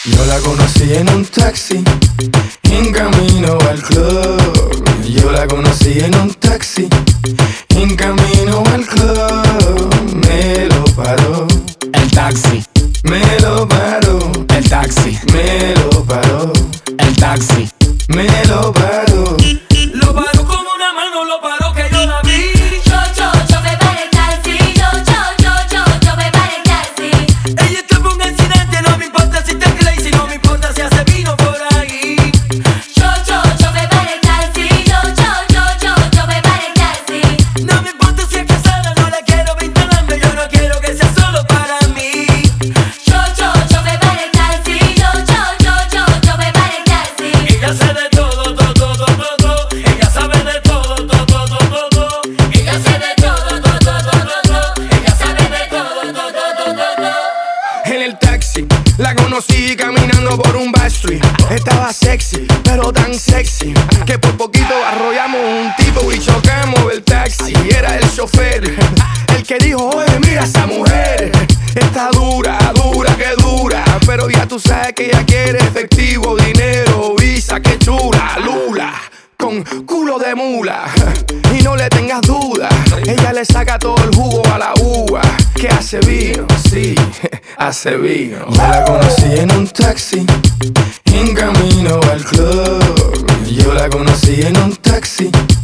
Yo la conocí en un taxi, en camino al club. Yo la conocí en un taxi, en camino al club. Me lo paró el taxi, me lo paró, el taxi, me lo paró, el taxi. me lo paró. Lo paró con una mano, lo paró que yo la vi. Yo me paré el taxi. Yo me paré el taxi. Ella tuvo un accidente, no me importa si te crazy, no me importa si hace vino por ahí. Yo me paré el taxi. Yo me paré el taxi. No me importa si es casada, no la quiero vinculando, yo no quiero que sea solo para mí. Yo me paré el taxi. Yo me paré el taxi. Ella sabe de todo, todo. Ella sabe de todo, todo. Ella sabe de todo, todo. Ella sabe de todo, todo. En el taxi la conocí caminando por un backstreet. Estaba sexy, pero tan sexy que por poquito arrollamos un tipo y chocamos el taxi. Y era el chofer el que dijo: oye, mira esa mujer, está dura, que dura. Pero ya tú sabes que ella quiere efectivo, dinero, visa, que chula, lula, con culo de mula. Y no le tengas duda, ella le saca todo el jugo a la uva. Que hace vino, sí, hace vino. Yo la conocí en un taxi, en camino al club. Yo la conocí en un taxi,